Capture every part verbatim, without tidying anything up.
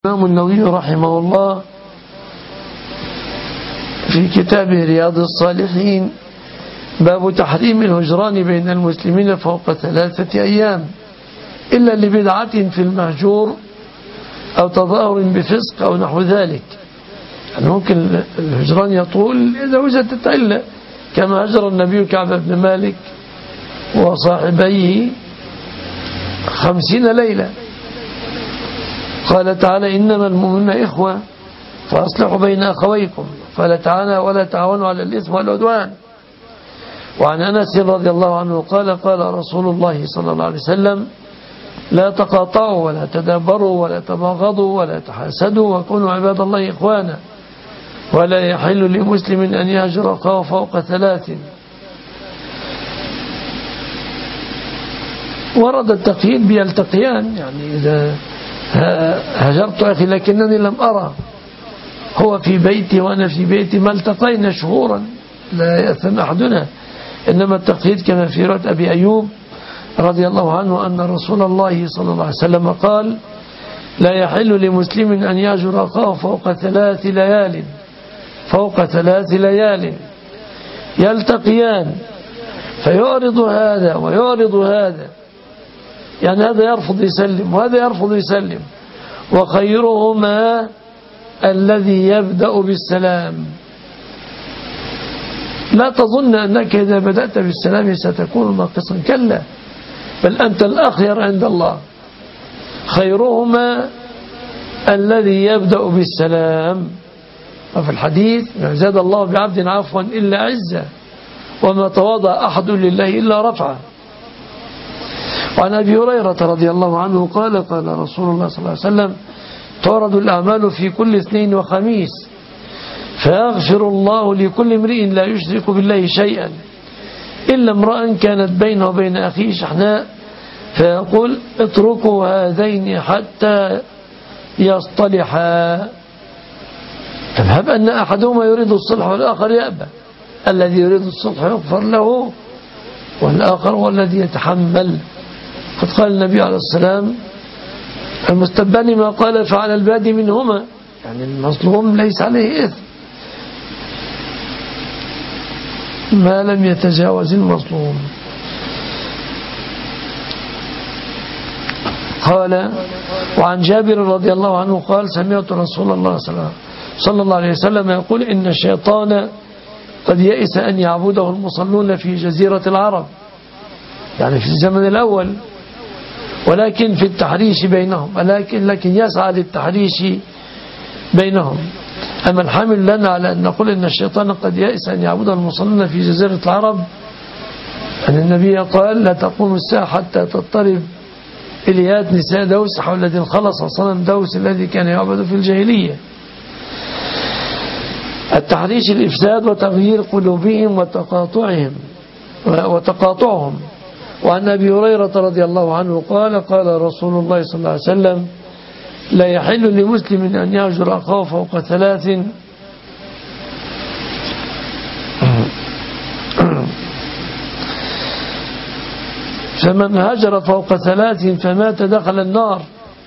الإمام النووي رحمه الله في كتابه رياض الصالحين باب تحريم الهجران بين المسلمين فوق ثلاثة أيام إلا لبدعة في المهجور أو تظاهر بفسق أو نحو ذلك. يعني ممكن الهجران يطول إذا وجدت علة، كما هجر النبي كعب بن مالك وصاحبيه خمسين ليلة. قال تعالى إنما المؤمنون إخوة فأصلحوا بين أخويكم. قال تعالى ولا تعاونوا على الإثم والعدوان. وعن أنس رضي الله عنه قال قال رسول الله صلى الله عليه وسلم لا تقاطعوا ولا تدابروا ولا تباغضوا ولا تحاسدوا وكونوا عباد الله إخوانا ولا يحل لمسلم أن يهجر أخاه فوق ثلاث. ورد التقييد بيلتقيان، يعني إذا هجرت أخي لكنني لم أرى، هو في بيتي وأنا في بيتي ما التقينا شهورا لا يأثم أحدنا. إنما التقييد كما في رواية أبي أيوب رضي الله عنه أن رسول الله صلى الله عليه وسلم قال لا يحل لمسلم أن يهجر أخاه فوق ثلاث ليال فوق ثلاث ليال يلتقيان فيعرض هذا ويعرض هذا، يعني هذا يرفض يسلم وهذا يرفض يسلم، وخيرهما الذي يبدأ بالسلام. لا تظن أنك إذا بدأت بالسلام ستكون ناقصا، كلا، بل أنت الأخير عند الله. خيرهما الذي يبدأ بالسلام. وفي الحديث ما زاد الله بعبد عفوا إلا عزة وما تواضع أحد لله إلا رفعه. وعن أبي هريرة رضي الله عنه قال قال رسول الله صلى الله عليه وسلم تعرض الأعمال في كل اثنين وخميس فيغفر الله لكل امرئ لا يشرك بالله شيئا إلا امرأ كانت بينه وبين أخيه شحناء فيقول اتركوا هذين حتى يصطلحا. فهب أن أحدهما يريد الصلح والآخر يأبى، الذي يريد الصلح يغفر له والآخر هو الذي يتحمل. قد قال النبي عليه السلام المستبان ما قال فعلى البادي منهما، يعني المظلوم ليس عليه إثم ما لم يتجاوز المظلوم. قال وعن جابر رضي الله عنه قال سمعت رسول الله صلى الله عليه وسلم يقول إن الشيطان قد يئس أن يعبده المصلون في جزيرة العرب، يعني في الزمن الأول، ولكن في التحريش بينهم، ولكن لكن يسعى للتحريش بينهم. أما الحامل لنا على أن نقول إن الشيطان قد يئس أن يعبده المصلون في جزيرة العرب، أن النبي قال لا تقوم الساعة حتى تضطرب إليات نساء دوس حول الذي خلص صنم دوس الذي كان يعبد في الجاهلية. التحريش الإفساد وتغيير قلوبهم وتقاطعهم وتقاطعهم. وعن أبي هريرة رضي الله عنه قال قال رسول الله صلى الله عليه وسلم لا يحل لمسلم أن يهجر أخاه فوق ثلاث فمن هجر فوق ثلاث فمات دخل النار.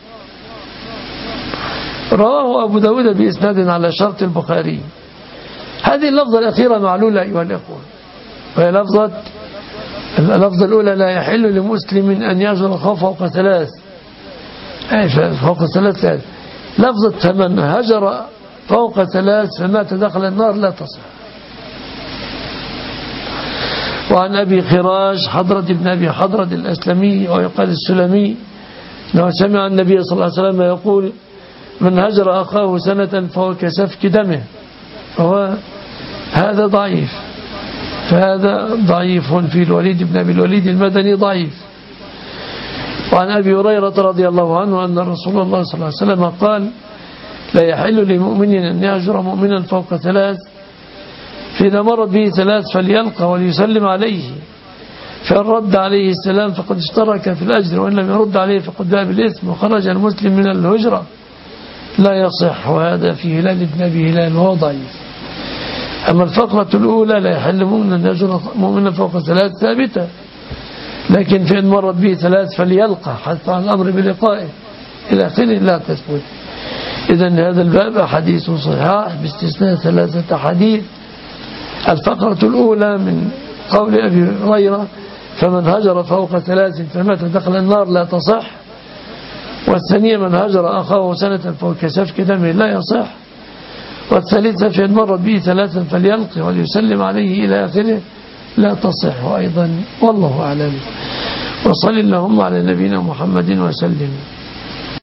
رواه أبو داود بإسناد على شرط البخاري. هذه اللفظة الأخيرة معلولة أيها الأخوة، وهي لفظة اللفظة الأولى لا يحل لمسلم أن يهجر أخاه فوق ثلاث، أي فوق ثلاث. لفظة فمن هجر فوق ثلاث فمات دخل النار لا تصح. وعن أبي خراش حضرة بن أبي حضرة الأسلمي ويقال السلمي أنه سمع النبي صلى الله عليه وسلم يقول من هجر أخاه سنة فهو كسفك دمه، فهو هذا ضعيف، فهذا ضعيف في الوليد بن أبي الوليد المدني ضعيف. وعن أبي هريرة رضي الله عنه أن رسول الله صلى الله عليه وسلم قال لا يحل لمؤمن أن يهجر مؤمنا فوق ثلاث فإذا مرت به ثلاث فليلقى وليسلم عليه، فإن رد عليه السلام فقد اشترك في الأجر وإن لم يرد عليه فقد باء بالإثم وخرج المسلم من الهجرة. لا يصح، وهذا في هلال بن أبي هلال وهو ضعيف. أما الفقرة الأولى لا يحل مؤمن أن يهجر مؤمنا فوق ثلاث ثابتة، لكن فإن مرت به ثلاث فليلقى حتى عن الأمر بلقائه إلى آخره لا تثبت. إذن هذا الباب أحاديث صحيحة باستثناء ثلاثة حديث. الفقرة الأولى من قول أبي هريرة فمن هجر فوق ثلاث فمات دخل النار لا تصح. والثانية من هجر أخاه سنة فوق سفك دمه لا يصح. والثالثة فإن مرت به ثلاثا فليلقي وليسلم عليه إلى آخره لا تصح أيضا. والله أعلم. وصل اللهم على نبينا محمد وسلم.